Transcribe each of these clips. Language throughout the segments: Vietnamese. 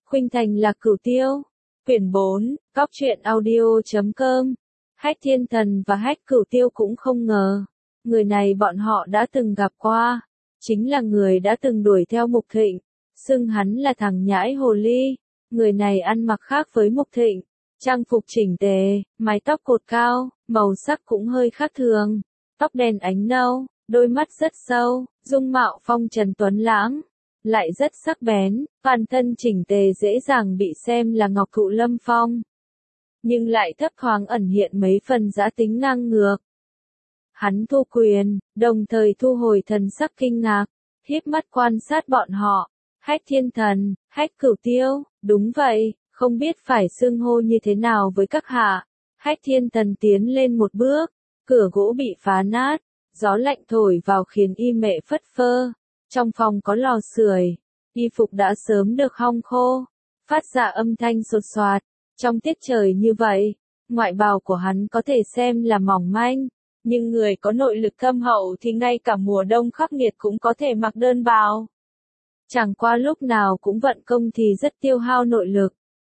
Khuynh Thành là Cửu Tiêu. Quyển 4, Góc truyện audio.com. Hách Thiên Thần và Hách Cửu Tiêu cũng không ngờ. Người này bọn họ đã từng gặp qua. Chính là người đã từng đuổi theo Mục Thịnh. Xưng hắn là thằng nhãi hồ ly. Người này ăn mặc khác với Mục Thịnh. Trang phục chỉnh tề, mái tóc cột cao, màu sắc cũng hơi khác thường. Tóc đen ánh nâu, đôi mắt rất sâu, dung mạo phong trần tuấn lãng. Lại rất sắc bén, toàn thân chỉnh tề dễ dàng bị xem là ngọc thụ lâm phong. Nhưng lại thấp thoáng ẩn hiện mấy phần dã tính ngang ngược. Hắn thu quyền, đồng thời thu hồi thần sắc kinh ngạc, híp mắt quan sát bọn họ. Hách Thiên Thần, Hách Cửu Tiêu, đúng vậy, không biết phải xưng hô như thế nào với các hạ. Hách Thiên Thần tiến lên một bước, cửa gỗ bị phá nát, gió lạnh thổi vào khiến y mệ phất phơ. Trong phòng có lò sưởi, y phục đã sớm được hong khô, phát ra âm thanh sột soạt. Trong tiết trời như vậy, ngoại bào của hắn có thể xem là mỏng manh, nhưng người có nội lực thâm hậu thì ngay cả mùa đông khắc nghiệt cũng có thể mặc đơn bào. Chẳng qua lúc nào cũng vận công thì rất tiêu hao nội lực.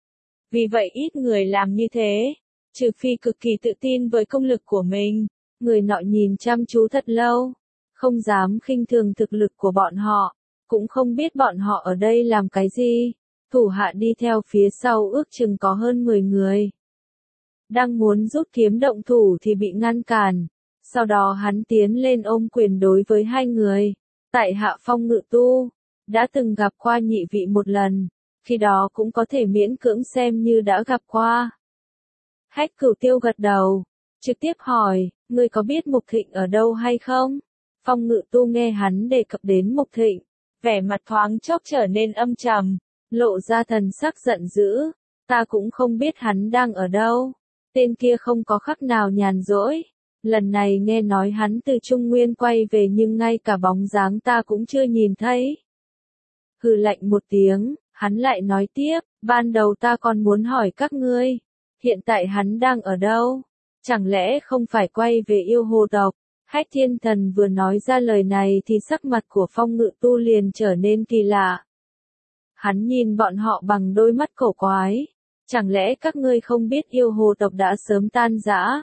Vì vậy ít người làm như thế, trừ phi cực kỳ tự tin với công lực của mình. Người nọ nhìn chăm chú thật lâu, không dám khinh thường thực lực của bọn họ, cũng không biết bọn họ ở đây làm cái gì. Thủ hạ đi theo phía sau ước chừng có hơn 10 người. Đang muốn rút kiếm động thủ thì bị ngăn cản. Sau đó hắn tiến lên ôm quyền đối với hai người. Tại hạ Phong Ngự Tu, đã từng gặp qua nhị vị một lần, khi đó cũng có thể miễn cưỡng xem như đã gặp qua. Hách Cửu Tiêu gật đầu, trực tiếp hỏi, ngươi có biết Mục Thịnh ở đâu hay không? Phong Ngự Tu nghe hắn đề cập đến Mục Thịnh, vẻ mặt thoáng chốc trở nên âm trầm, lộ ra thần sắc giận dữ. Ta cũng không biết hắn đang ở đâu. Tên kia không có khắc nào nhàn rỗi. Lần này nghe nói hắn từ Trung Nguyên quay về nhưng ngay cả bóng dáng ta cũng chưa nhìn thấy. Hừ lạnh một tiếng, hắn lại nói tiếp, ban đầu ta còn muốn hỏi các ngươi, hiện tại hắn đang ở đâu? Chẳng lẽ không phải quay về yêu hồ tộc? Hách Thiên Thần vừa nói ra lời này thì sắc mặt của Phong Ngự Tu liền trở nên kỳ lạ. Hắn nhìn bọn họ bằng đôi mắt cổ quái. Chẳng lẽ các ngươi không biết yêu hồ tộc đã sớm tan rã?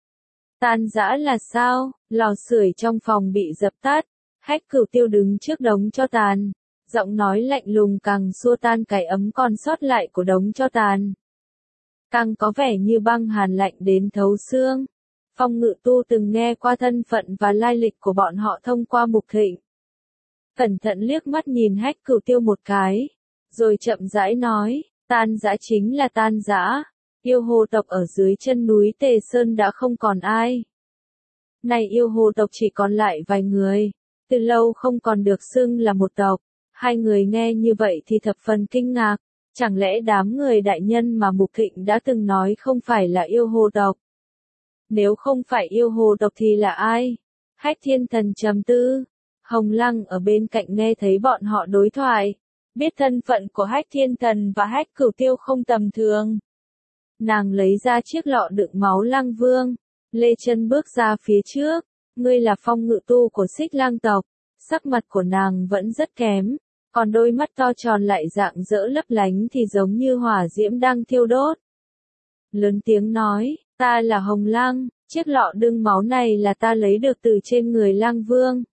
Tan rã là sao? Lò sưởi trong phòng bị dập tắt. Hách Cửu Tiêu đứng trước đống tro tàn. Giọng nói lạnh lùng càng xua tan cái ấm còn sót lại của đống tro tàn. Càng có vẻ như băng hàn lạnh đến thấu xương. Phong Ngự Tu từng nghe qua thân phận và lai lịch của bọn họ thông qua Mục Thịnh. Cẩn thận liếc mắt nhìn Hách Cửu Tiêu một cái, rồi chậm rãi nói, tan rã chính là tan rã. Yêu hồ tộc ở dưới chân núi Tề Sơn đã không còn ai. Này yêu hồ tộc chỉ còn lại vài người, từ lâu không còn được xưng là một tộc. Hai người nghe như vậy thì thập phần kinh ngạc, chẳng lẽ đám người đại nhân mà Mục Thịnh đã từng nói không phải là yêu hồ tộc? Nếu không phải yêu hồ tộc thì là ai? Hách Thiên Thần trầm tư. Hồng Lăng ở bên cạnh nghe thấy bọn họ đối thoại, biết thân phận của Hách Thiên Thần và Hách Cửu Tiêu không tầm thường. Nàng lấy ra chiếc lọ đựng máu Lăng Vương, lê chân bước ra phía trước. Ngươi là Phong Ngự Tu của Xích Lang tộc. Sắc mặt của nàng vẫn rất kém, còn đôi mắt to tròn lại rạng rỡ lấp lánh thì giống như hỏa diễm đang thiêu đốt. Lớn tiếng nói, ta là Hồng Lăng, chiếc lọ đựng máu này là ta lấy được từ trên người Lang Vương.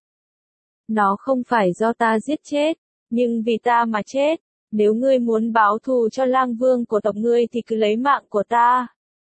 Nó không phải do ta giết chết, nhưng vì ta mà chết. Nếu ngươi muốn báo thù cho Lang Vương của tộc ngươi thì cứ lấy mạng của ta.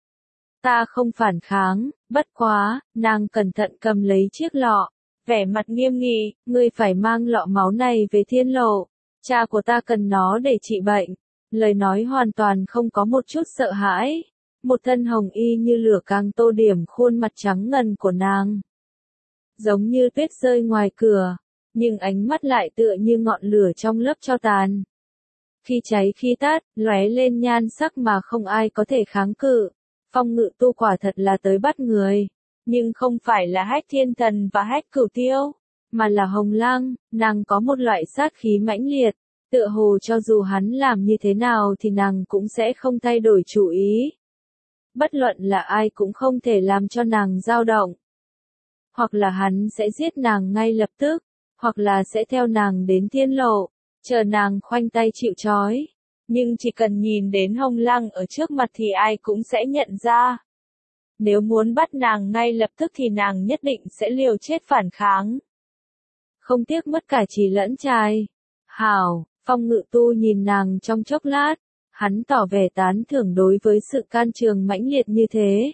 Ta không phản kháng, bất quá, nàng cẩn thận cầm lấy chiếc lọ, vẻ mặt nghiêm nghị, ngươi phải mang lọ máu này về Thiên Lộ. Cha của ta cần nó để trị bệnh. Lời nói hoàn toàn không có một chút sợ hãi. Một thân hồng y như lửa càng tô điểm khuôn mặt trắng ngần của nàng. Giống như tuyết rơi ngoài cửa, nhưng ánh mắt lại tựa như ngọn lửa trong lớp tro tàn. Khi cháy khi tắt, lóe lên nhan sắc mà không ai có thể kháng cự. Phong Ngự Tu quả thật là tới bắt người, nhưng không phải là Hách Thiên Thần và Hách Cửu Tiêu, mà là Hồng Lăng. Nàng có một loại sát khí mãnh liệt, tựa hồ cho dù hắn làm như thế nào thì nàng cũng sẽ không thay đổi chủ ý. Bất luận là ai cũng không thể làm cho nàng dao động. Hoặc là hắn sẽ giết nàng ngay lập tức, hoặc là sẽ theo nàng đến Thiên Lộ, chờ nàng khoanh tay chịu trói. nhưng chỉ cần nhìn đến Hồng Lăng ở trước mặt thì ai cũng sẽ nhận ra. Nếu muốn bắt nàng ngay lập tức thì nàng nhất định sẽ liều chết phản kháng. Không tiếc mất cả trí lẫn trai. Hảo, Phong Ngự Tu nhìn nàng trong chốc lát, hắn tỏ vẻ tán thưởng đối với sự can trường mãnh liệt như thế.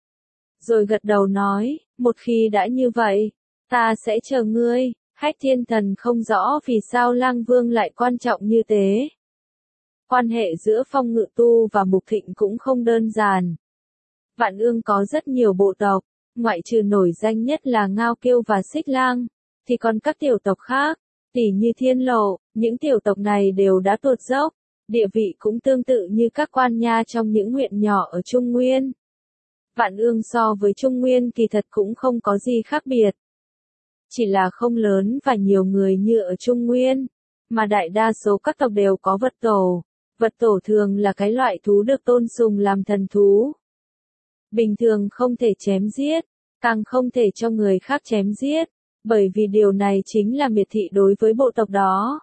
Rồi gật đầu nói, một khi đã như vậy, ta sẽ chờ ngươi. Hách Thiên Thần không rõ vì sao Lang Vương lại quan trọng như thế. Quan hệ giữa Phong Ngự Tu và Mục Thịnh cũng không đơn giản. Vạn Ương có rất nhiều bộ tộc, ngoại trừ nổi danh nhất là Ngao Kiêu và Xích Lang, thì còn các tiểu tộc khác, tỉ như Thiên Lộ, những tiểu tộc này đều đã tuột dốc, địa vị cũng tương tự như các quan nha trong những huyện nhỏ ở Trung Nguyên. Vạn Ương so với Trung Nguyên kỳ thật cũng không có gì khác biệt. Chỉ là không lớn và nhiều người như ở Trung Nguyên, mà đại đa số các tộc đều có vật tổ. Vật tổ thường là cái loại thú được tôn sùng làm thần thú. Bình thường không thể chém giết, càng không thể cho người khác chém giết, bởi vì điều này chính là miệt thị đối với bộ tộc đó.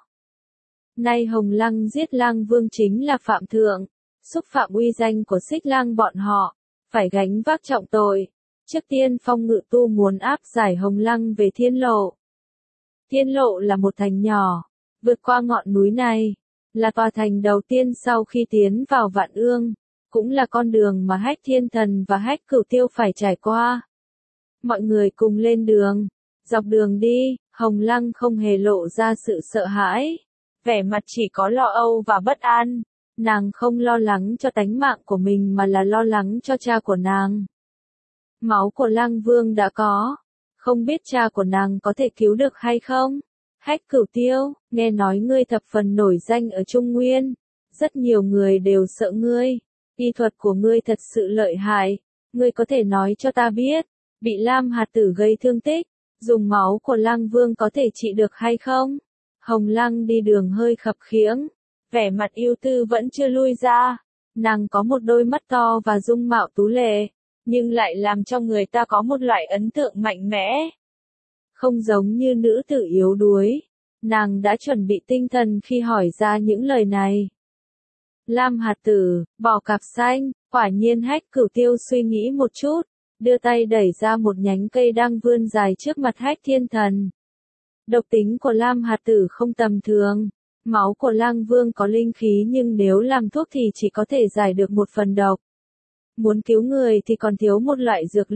Nay Hồng Lăng giết Lang Vương chính là phạm thượng, xúc phạm uy danh của Xích Lang bọn họ, phải gánh vác trọng tội. Trước tiên Phong Ngự Tu muốn áp giải Hồng Lăng về Thiên Lộ. Thiên Lộ là một thành nhỏ, vượt qua ngọn núi này, là tòa thành đầu tiên sau khi tiến vào Vạn Ương, cũng là con đường mà Hách Thiên Thần và Hách Cửu Tiêu phải trải qua. Mọi người cùng lên đường, dọc đường đi, Hồng Lăng không hề lộ ra sự sợ hãi, vẻ mặt chỉ có lo âu và bất an. Nàng không lo lắng cho tánh mạng của mình mà là lo lắng cho cha của nàng. Máu của Lang Vương đã có, không biết cha của nàng có thể cứu được hay không? Hách Cửu Tiêu, nghe nói ngươi thập phần nổi danh ở Trung Nguyên, rất nhiều người đều sợ ngươi, y thuật của ngươi thật sự lợi hại, ngươi có thể nói cho ta biết, bị Lam Hạt Tử gây thương tích, dùng máu của Lang Vương có thể trị được hay không? Hồng Lăng đi đường hơi khập khiễng, vẻ mặt ưu tư vẫn chưa lui ra, nàng có một đôi mắt to và dung mạo tú lệ, nhưng lại làm cho người ta có một loại ấn tượng mạnh mẽ. Không giống như nữ tử yếu đuối, nàng đã chuẩn bị tinh thần khi hỏi ra những lời này. Lam Hạt Tử, bò cạp xanh, quả nhiên Hách Cửu Tiêu suy nghĩ một chút, đưa tay đẩy ra một nhánh cây đang vươn dài trước mặt Hách Thiên Thần. Độc tính của Lam Hạt Tử không tầm thường, máu của Lang Vương có linh khí nhưng nếu làm thuốc thì chỉ có thể giải được một phần độc. Muốn cứu người thì còn thiếu một loại dược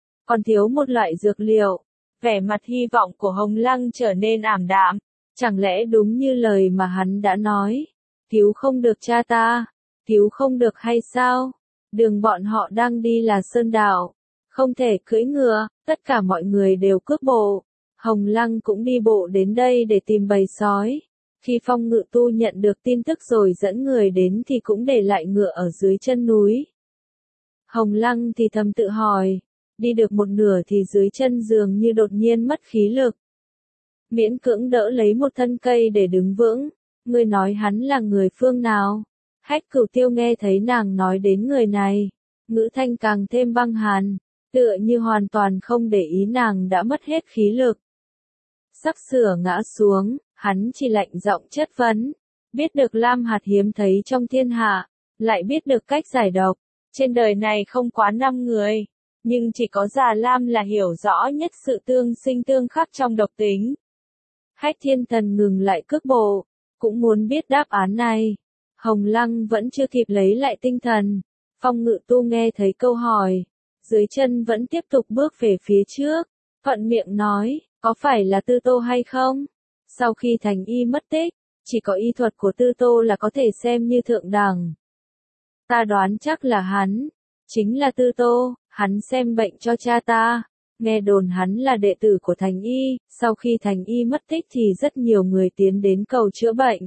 liệu, vẻ mặt hy vọng của Hồng Lăng trở nên ảm đạm, chẳng lẽ đúng như lời mà hắn đã nói, cứu không được cha ta, cứu không được hay sao? Đường bọn họ đang đi là sơn đạo, không thể cưỡi ngựa, tất cả mọi người đều cước bộ. Hồng Lăng cũng đi bộ đến đây để tìm bầy sói. Khi Phong Ngự Tu nhận được tin tức rồi dẫn người đến thì cũng để lại ngựa ở dưới chân núi. Hồng Lăng thì thầm tự hỏi, đi được một nửa thì dưới chân dường như đột nhiên mất khí lực. Miễn cưỡng đỡ lấy một thân cây để đứng vững, ngươi nói hắn là người phương nào? Hách Cửu Tiêu nghe thấy nàng nói đến người này, ngữ thanh càng thêm băng hàn, tựa như hoàn toàn không để ý nàng đã mất hết khí lực. Sắp sửa ngã xuống, hắn chỉ lạnh giọng chất vấn, biết được Lam Hạt hiếm thấy trong thiên hạ, lại biết được cách giải độc, trên đời này không quá 5 người, nhưng chỉ có Già Lam là hiểu rõ nhất sự tương sinh tương khắc trong độc tính. Hách Thiên Thần ngừng lại cước bộ, cũng muốn biết đáp án này. Hồng Lăng vẫn chưa kịp lấy lại tinh thần. Phong Ngự Tu nghe thấy câu hỏi, dưới chân vẫn tiếp tục bước về phía trước, thuận miệng nói, có phải là Tư Tô hay không? Sau khi Thành Y mất tích, chỉ có y thuật của Tư Tô là có thể xem như thượng đẳng. Ta đoán chắc là hắn, chính là Tư Tô, hắn xem bệnh cho cha ta. Nghe đồn hắn là đệ tử của Thành Y, sau khi Thành Y mất tích thì rất nhiều người tiến đến cầu chữa bệnh.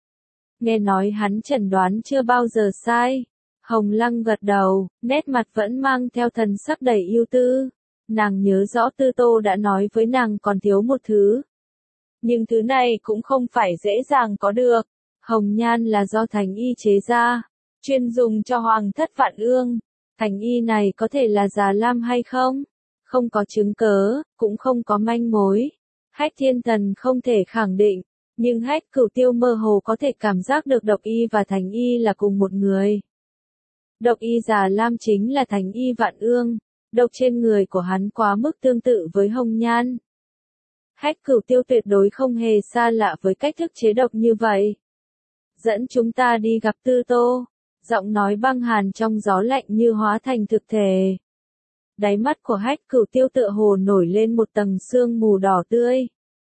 Nghe nói hắn chẩn đoán chưa bao giờ sai. Hồng Lăng gật đầu, nét mặt vẫn mang theo thần sắc đầy ưu tư. Nàng nhớ rõ Tư Tô đã nói với nàng còn thiếu một thứ. Nhưng thứ này cũng không phải dễ dàng có được. Hồng nhan là do Thành Y chế ra, chuyên dùng cho Hoàng thất Vạn Ương. Thành Y này có thể là Già Lam hay không? Không có chứng cớ, cũng không có manh mối. Hách Thiên Thần không thể khẳng định, Nhưng Hách Cửu Tiêu mơ hồ có thể cảm giác được Độc Y và Thành Y là cùng một người. Độc Y Già Lam chính là Thành Y Vạn Ương, độc trên người của hắn quá mức tương tự với Hồng Nhan. Hách Cửu Tiêu tuyệt đối không hề xa lạ với cách thức chế độc như vậy. Dẫn chúng ta đi gặp Tư Tô, giọng nói băng hàn trong gió lạnh như hóa thành thực thể. Đáy mắt của Hách Cửu Tiêu tựa hồ nổi lên một tầng sương mù đỏ tươi.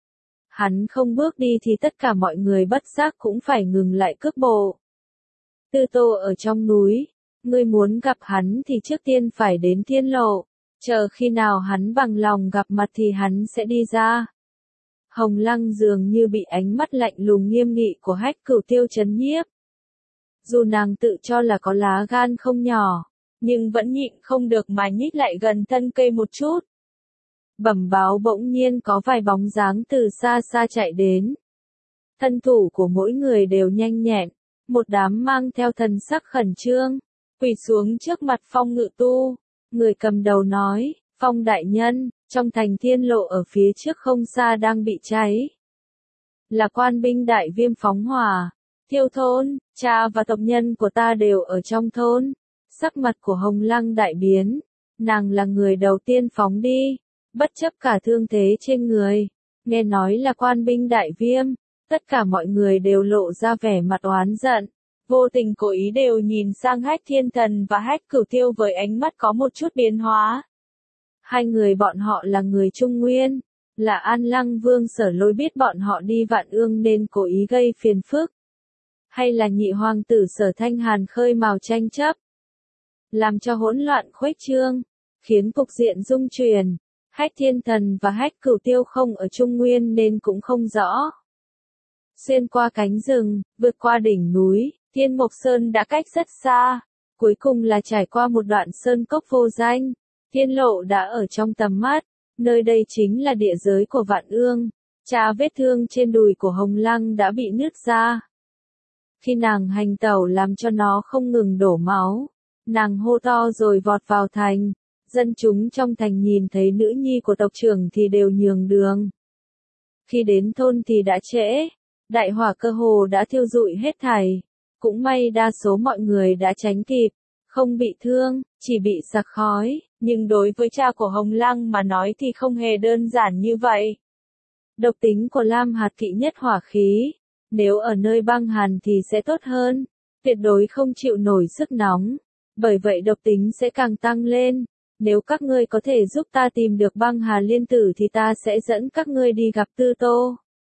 Hắn không bước đi thì tất cả mọi người bất giác cũng phải ngừng lại cước bộ. Tư Tô ở trong núi, ngươi muốn gặp hắn thì trước tiên phải đến Thiên Lộ, chờ khi nào hắn bằng lòng gặp mặt thì hắn sẽ đi ra. Hồng Lăng dường như bị ánh mắt lạnh lùng nghiêm nghị của Hách Cửu Tiêu chấn nhiếp. Dù nàng tự cho là có lá gan không nhỏ, nhưng vẫn nhịn không được mà nhích lại gần thân cây một chút. Bẩm báo bỗng nhiên có vài bóng dáng từ xa xa chạy đến. Thân thủ của mỗi người đều nhanh nhẹn, một đám mang theo thần sắc khẩn trương, quỳ xuống trước mặt Phong Ngự Tu. Người cầm đầu nói, Phong đại nhân, trong thành Thiên Lộ ở phía trước không xa đang bị cháy. Là quan binh đại viêm phóng hỏa, thiêu thôn, cha và tộc nhân của ta đều ở trong thôn. Sắc mặt của Hồng Lăng đại biến, nàng là người đầu tiên phóng đi, bất chấp cả thương thế trên người. Nghe nói là quan binh đại viêm, tất cả mọi người đều lộ ra vẻ mặt oán giận, vô tình cố ý đều nhìn sang Hách Thiên Thần và Hách Cửu Tiêu với ánh mắt có một chút biến hóa. Hai người bọn họ là người Trung Nguyên, là An Lăng Vương Sở Lôi biết bọn họ đi Vạn Ương nên cố ý gây phiền phức. Hay là nhị hoàng tử Sở Thanh Hàn khơi mào tranh chấp, làm cho hỗn loạn khuếch trương, khiến cục diện rung chuyển. Hách Thiên Thần và Hách Cửu Tiêu không ở Trung Nguyên nên cũng không rõ. Xuyên qua cánh rừng, vượt qua đỉnh núi, Thiên Mộc Sơn đã cách rất xa, cuối cùng là trải qua một đoạn sơn cốc vô danh. Thiên Lộ đã ở trong tầm mắt, nơi đây chính là địa giới của Vạn Ương. Cha vết thương trên đùi của Hồng Lăng đã bị nứt ra. Khi nàng hành tẩu làm cho nó không ngừng đổ máu, nàng hô to rồi vọt vào thành. Dân chúng trong thành nhìn thấy nữ nhi của tộc trưởng thì đều nhường đường. Khi đến thôn thì đã trễ, đại hỏa cơ hồ đã thiêu rụi hết thảy. Cũng may đa số mọi người đã tránh kịp, không bị thương, chỉ bị sặc khói. Nhưng đối với cha của Hồng Lăng mà nói thì không hề đơn giản như vậy. Độc tính của Lam Hạt kỵ nhất hỏa khí, nếu ở nơi băng hàn thì sẽ tốt hơn, tuyệt đối không chịu nổi sức nóng, bởi vậy độc tính sẽ càng tăng lên. Nếu các ngươi có thể giúp ta tìm được băng hà liên tử thì ta sẽ dẫn các ngươi đi gặp Tư Tô.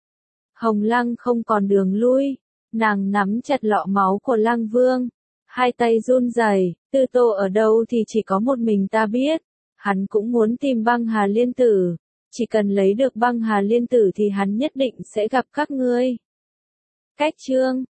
Hồng Lăng không còn đường lui, nàng nắm chặt lọ máu của Lăng Vương, hai tay run rẩy. Tư Tô ở đâu thì chỉ có một mình ta biết, hắn cũng muốn tìm băng hà liên tử, chỉ cần lấy được băng hà liên tử thì hắn nhất định sẽ gặp các ngươi. Cách chương